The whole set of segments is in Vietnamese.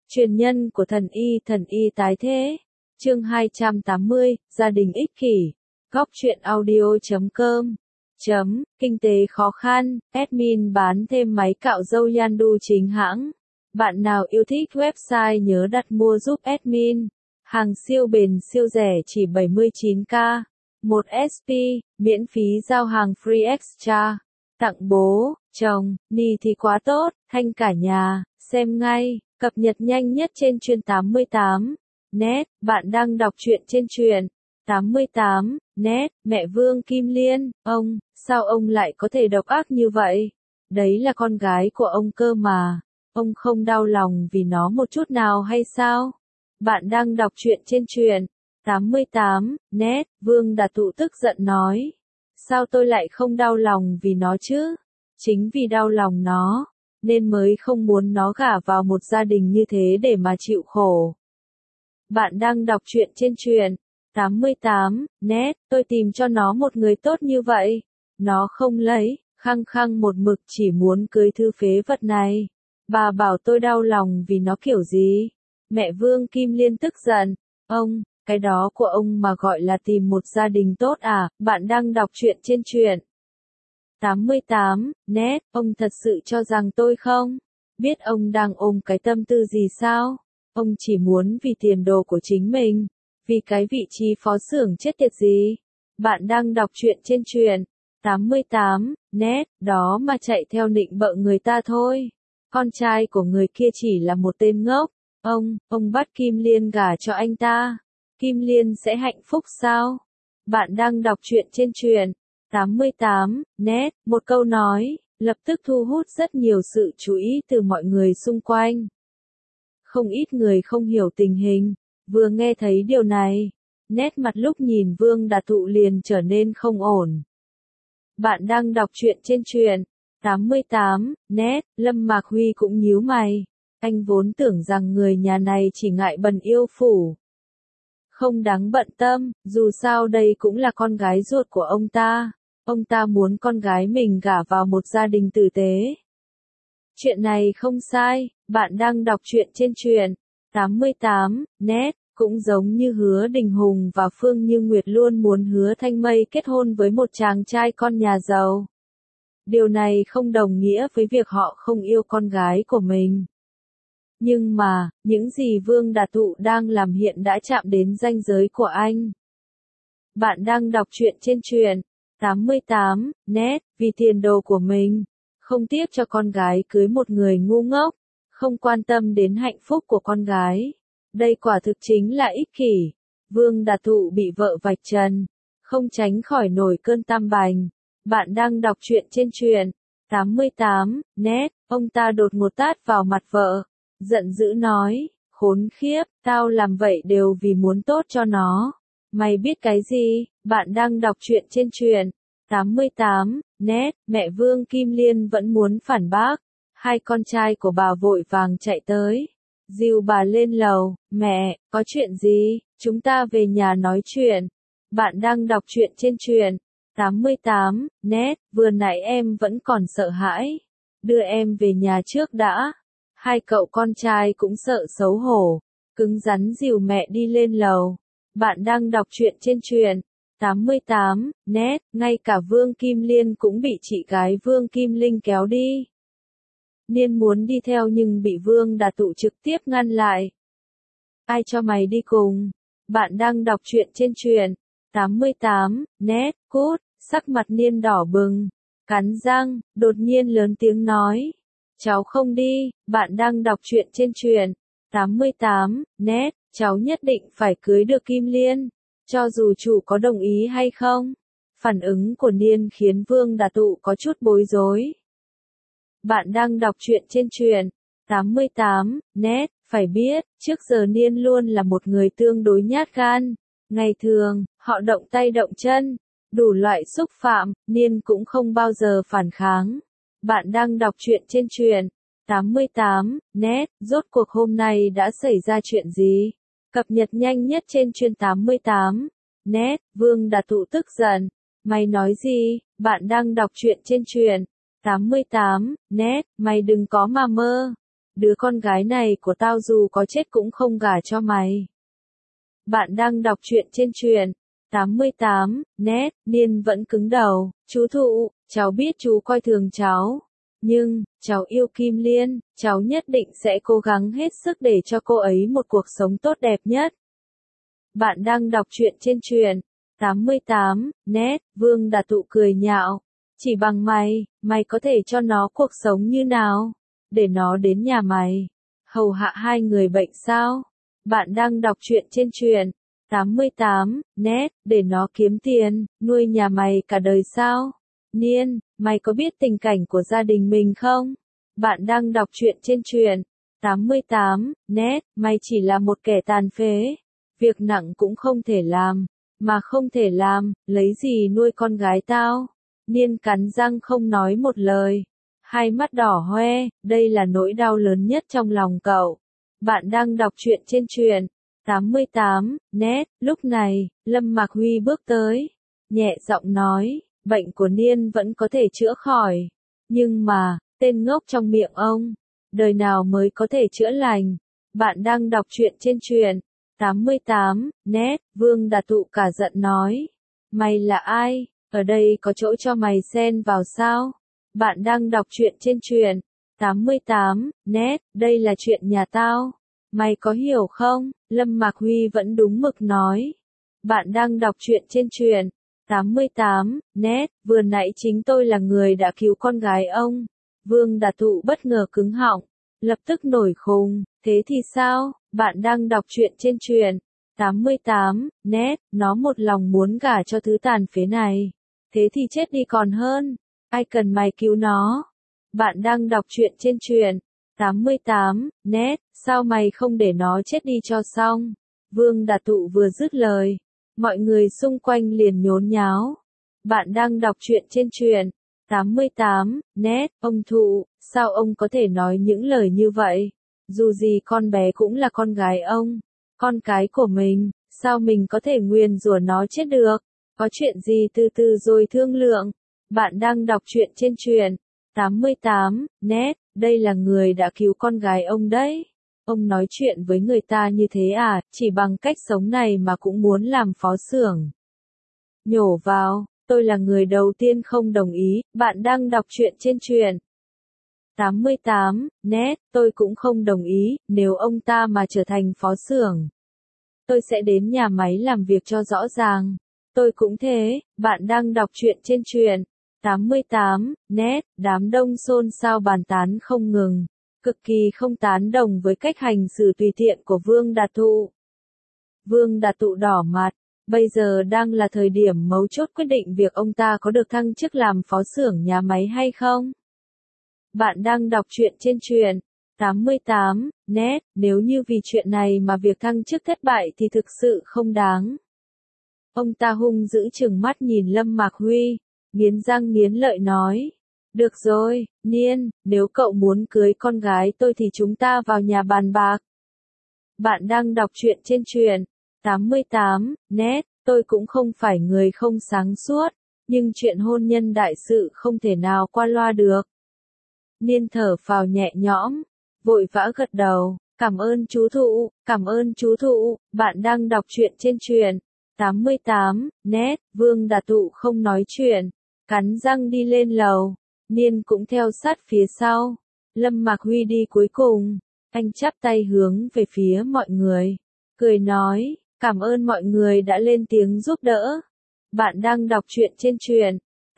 Truyền nhân của thần y tái thế. Chương 280, gia đình ích kỷ. Góc truyện audio.com. Kinh tế khó khăn, admin bán thêm máy cạo râu Yandu chính hãng. Bạn nào yêu thích website nhớ đặt mua giúp admin. Hàng siêu bền siêu rẻ chỉ 79k. 1 SP, miễn phí giao hàng free extra. Tặng bố, chồng, ni thì quá tốt, thanh cả nhà, xem ngay. Cập nhật nhanh nhất trên Truyện 88 net, bạn đang đọc truyện trên Truyện 88 net. Mẹ Vương Kim Liên, sao ông lại có thể độc ác như vậy? Đấy là con gái của ông cơ mà. Ông không đau lòng vì nó một chút nào hay sao? Bạn đang đọc truyện trên Truyện 88 net. Vương Đà Tụ tức giận nói. Sao tôi lại không đau lòng vì nó chứ? Chính vì đau lòng nó nên mới không muốn nó gả vào một gia đình như thế để mà chịu khổ. Bạn đang đọc truyện trên Truyện 88 net. Tôi tìm cho nó một người tốt như vậy, nó không lấy, khăng khăng một mực chỉ muốn cưới thư phế vật này. Bà bảo tôi đau lòng vì nó kiểu gì? Mẹ Vương Kim Liên tức giận. Cái đó của ông mà gọi là tìm một gia đình tốt à? Bạn đang đọc truyện trên Truyện 88 net. Ông thật sự cho rằng tôi không biết ông đang ôm cái tâm tư gì sao? Ông chỉ muốn vì tiền đồ của chính mình, vì cái vị trí phó xưởng chết tiệt gì? Bạn đang đọc truyện trên Truyện 88 net, đó mà chạy theo nịnh bợ người ta thôi. Con trai của người kia chỉ là một tên ngốc. Ông bắt Kim Liên gả cho anh ta. Kim Liên sẽ hạnh phúc sao? Bạn đang đọc truyện trên Truyện 88 net. Một câu nói lập tức thu hút rất nhiều sự chú ý từ mọi người xung quanh. Không ít người không hiểu tình hình, vừa nghe thấy điều này, nét mặt lúc nhìn Vương Đà Tụ liền trở nên không ổn. Bạn đang đọc truyện trên Truyện 88 net. Lâm Mạc Huy cũng nhíu mày. Anh vốn tưởng rằng người nhà này chỉ ngại bần yêu phủ, không đáng bận tâm, dù sao đây cũng là con gái ruột của ông ta. Ông ta muốn con gái mình gả vào một gia đình tử tế. Chuyện này không sai. Bạn đang đọc truyện trên Truyện 88 net. Cũng giống như Hứa Đình Hùng và Phương Như Nguyệt luôn muốn Hứa Thanh Mây kết hôn với một chàng trai con nhà giàu. Điều này không đồng nghĩa với việc họ không yêu con gái của mình. Nhưng mà, những gì Vương Đà Tụ đang làm hiện đã chạm đến ranh giới của anh. Bạn đang đọc truyện trên Truyện 88 net. Vì tiền đồ của mình, không tiếc cho con gái cưới một người ngu ngốc, không quan tâm đến hạnh phúc của con gái. Đây quả thực chính là ích kỷ. Vương Đà Tụ bị vợ vạch trần, không tránh khỏi nổi cơn tam bành. Bạn đang đọc truyện trên Truyện 88 net. Ông ta đột ngột tát vào mặt vợ, giận dữ nói, khốn khiếp, tao làm vậy đều vì muốn tốt cho nó. Mày biết cái gì? Bạn đang đọc truyện trên Truyện 88 net. Mẹ Vương Kim Liên vẫn muốn phản bác. Hai con trai của bà vội vàng chạy tới, dìu bà lên lầu. Mẹ, có chuyện gì? Chúng ta về nhà nói chuyện. Bạn đang đọc truyện trên Truyện 88 net. Vừa nãy em vẫn còn sợ hãi. Đưa em về nhà trước đã. Hai cậu con trai cũng sợ xấu hổ, cứng rắn dìu mẹ đi lên lầu. Bạn đang đọc truyện trên Truyện 88 net. Ngay cả Vương Kim Liên cũng bị chị gái Vương Kim Linh kéo đi. Niên muốn đi theo nhưng bị Vương Đà Tụ trực tiếp ngăn lại. Ai cho mày đi cùng? Bạn đang đọc truyện trên Truyện 88 net. Cút. Sắc mặt Niên đỏ bừng, cắn răng, đột nhiên lớn tiếng nói. Cháu không đi. Bạn đang đọc truyện trên Truyện 88 net. Cháu nhất định phải cưới được Kim Liên, cho dù chủ có đồng ý hay không. Phản ứng của Niên khiến Vương Đà Tụ có chút bối rối. Bạn đang đọc truyện trên Truyện 88 net. Phải biết, trước giờ Niên luôn là một người tương đối nhát gan. Ngày thường, họ động tay động chân, đủ loại xúc phạm, Niên cũng không bao giờ phản kháng. Bạn đang đọc truyện trên Truyện 88 net. Rốt cuộc hôm nay đã xảy ra chuyện gì? Cập nhật nhanh nhất trên Truyện 88 net. Vương Đà Tụ tức giận. Mày nói gì? Bạn đang đọc truyện trên Truyện 88 net. Mày đừng có mà mơ. đứa con gái này của tao dù có chết cũng không gả cho mày. Bạn đang đọc truyện trên truyện 88 net, Niên vẫn cứng đầu, chú Thụ, cháu biết chú coi thường cháu. Nhưng, cháu yêu Kim Liên, cháu nhất định sẽ cố gắng hết sức để cho cô ấy một cuộc sống tốt đẹp nhất. Bạn đang đọc truyện trên truyện 88 net, Vương Đạt Tụ cười nhạo. Chỉ bằng mày có thể cho nó cuộc sống như nào? Để nó đến nhà mày, hầu hạ hai người bệnh sao? Bạn đang đọc truyện trên truyện 88 net, để nó kiếm tiền, nuôi nhà mày cả đời sao? Niên, mày có biết tình cảnh của gia đình mình không? Bạn đang đọc truyện trên truyện 88 net, mày chỉ là một kẻ tàn phế. Việc nặng cũng không thể làm, mà không thể làm, lấy gì nuôi con gái tao? Niên cắn răng không nói một lời. Hai mắt đỏ hoe, đây là nỗi đau lớn nhất trong lòng cậu. Bạn đang đọc truyện trên truyện 88 net, lúc này, Lâm Mạc Huy bước tới, nhẹ giọng nói, bệnh của Niên vẫn có thể chữa khỏi. Nhưng mà, tên ngốc trong miệng ông, đời nào mới có thể chữa lành? Bạn đang đọc truyện trên truyện 88 net, Vương Đạt Tụ cả giận nói, mày là ai? Ở đây có chỗ cho mày xen vào sao? Bạn đang đọc truyện trên truyện 88 net, đây là chuyện nhà tao. Mày có hiểu không? Lâm Mạc Huy vẫn đúng mực nói. Bạn đang đọc truyện trên truyện 88 net, vừa nãy chính tôi là người đã cứu con gái ông. Vương Đạt Tụ bất ngờ cứng họng, lập tức nổi khùng. Thế thì sao? Bạn đang đọc truyện trên truyện 88 net, nó một lòng muốn gả cho thứ tàn phế này. Thế thì chết đi còn hơn. Ai cần mày cứu nó? Bạn đang đọc truyện trên truyện 88 net, sao mày không để nó chết đi cho xong? Vương Đạt Tụ vừa dứt lời, mọi người xung quanh liền nhốn nháo. Bạn đang đọc truyện trên truyện 88 net, ông Thụ, sao ông có thể nói những lời như vậy? Dù gì con bé cũng là con gái ông, con cái của mình, sao mình có thể nguyền rủa nó chết được? Có chuyện gì từ từ rồi thương lượng. Bạn đang đọc truyện trên truyện 88 net, đây là người đã cứu con gái ông đấy. Ông nói chuyện với người ta như thế à, chỉ bằng cách sống này mà cũng muốn làm phó xưởng. Nhổ vào, tôi là người đầu tiên không đồng ý. Bạn đang đọc truyện trên truyện 88 net, tôi cũng không đồng ý. Nếu ông ta mà trở thành phó xưởng, tôi sẽ đến nhà máy làm việc cho rõ ràng. Tôi cũng thế. Bạn đang đọc truyện trên truyện 88 net, đám đông xôn xao bàn tán không ngừng, cực kỳ không tán đồng với cách hành xử tùy tiện của Vương Đạt Tụ. Vương Đạt Tụ đỏ mặt, bây giờ đang là thời điểm mấu chốt quyết định việc ông ta có được thăng chức làm phó xưởng nhà máy hay không. Bạn đang đọc truyện trên truyện 88 net, nếu như vì chuyện này mà việc thăng chức thất bại thì thực sự không đáng. Ông ta hung dữ trừng mắt nhìn Lâm Mạc Huy, nghiến răng nghiến lợi nói, được rồi, Niên, nếu cậu muốn cưới con gái tôi thì chúng ta vào nhà bàn bạc. Bạn đang đọc truyện trên truyện 88 net, tôi cũng không phải người không sáng suốt, nhưng chuyện hôn nhân đại sự không thể nào qua loa được. Niên thở phào nhẹ nhõm, vội vã gật đầu, cảm ơn chú Thụ, cảm ơn chú Thụ. Bạn đang đọc truyện trên truyện 88 net, Vương Đạt Tụ không nói chuyện, cắn răng đi lên lầu. Niên cũng theo sát phía sau. Lâm Mạc Huy đi cuối cùng, anh chắp tay hướng về phía mọi người, cười nói, cảm ơn mọi người đã lên tiếng giúp đỡ. Bạn đang đọc truyện trên truyện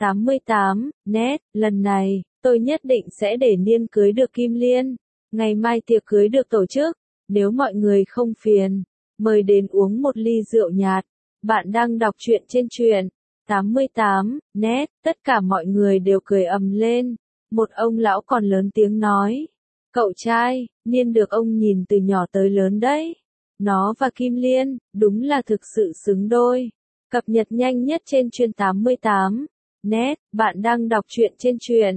88 net, lần này, tôi nhất định sẽ để Niên cưới được Kim Liên. Ngày mai tiệc cưới được tổ chức, nếu mọi người không phiền, mời đến uống một ly rượu nhạt. Bạn đang đọc truyện trên truyện 88 net, tất cả mọi người đều cười ầm lên. Một ông lão còn lớn tiếng nói, cậu trai, Niên được ông nhìn từ nhỏ tới lớn đấy. Nó và Kim Liên, đúng là thực sự xứng đôi. Cập nhật nhanh nhất trên truyện 88 net, bạn đang đọc truyện trên truyện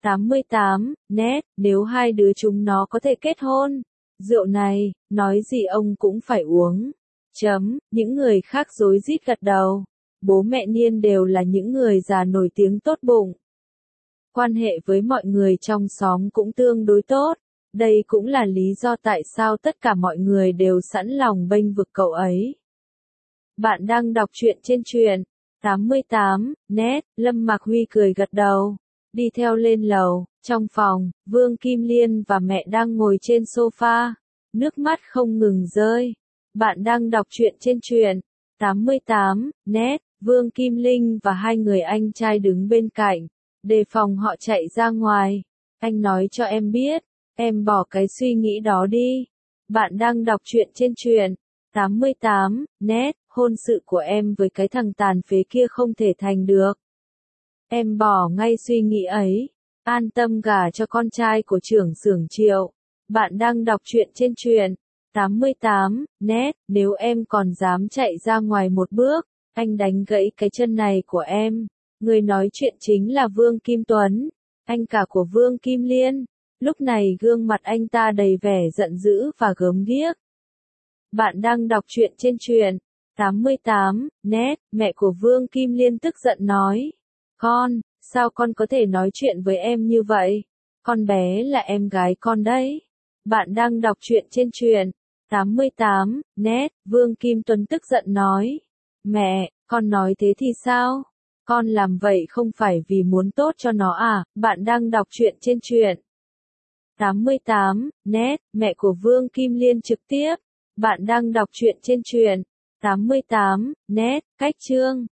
88 net, nếu hai đứa chúng nó có thể kết hôn, rượu này, nói gì ông cũng phải uống. Những người khác rối rít gật đầu. Bố mẹ Niên đều là những người già nổi tiếng tốt bụng. Quan hệ với mọi người trong xóm cũng tương đối tốt. Đây cũng là lý do tại sao tất cả mọi người đều sẵn lòng bênh vực cậu ấy. Bạn đang đọc truyện trên truyện 88 net. Lâm Mạc Huy cười gật đầu, đi theo lên lầu. Trong phòng, Vương Kim Liên và mẹ đang ngồi trên sofa, nước mắt không ngừng rơi. Bạn đang đọc truyện trên truyện 88 net. Vương Kim Linh và hai người anh trai đứng bên cạnh, đề phòng họ chạy ra ngoài. Anh nói cho em biết, em bỏ cái suy nghĩ đó đi. Bạn đang đọc truyện trên truyện 88 net. Hôn sự của em với cái thằng tàn phế kia không thể thành được. Em bỏ ngay suy nghĩ ấy, an tâm gả cho con trai của trưởng xưởng Triệu. Bạn đang đọc truyện trên truyện 88 net. Nếu em còn dám chạy ra ngoài một bước, anh đánh gãy cái chân này của em. Người nói chuyện chính là Vương Kim Tuấn, anh cả của Vương Kim Liên. Lúc này gương mặt anh ta đầy vẻ giận dữ và gớm ghiếc. Bạn đang đọc truyện trên truyện 88 net. Mẹ của Vương Kim Liên tức giận nói, con, sao con có thể nói chuyện với em như vậy? Con bé là em gái con đấy. Bạn đang đọc truyện trên truyện 88 net. Vương Kim Tuấn tức giận nói, mẹ, con nói thế thì sao? Con làm vậy không phải vì muốn tốt cho nó à? Bạn đang đọc truyện trên truyện 88 net. Mẹ của Vương Kim Liên trực tiếp. Bạn đang đọc truyện trên truyện 88 net. Cách chương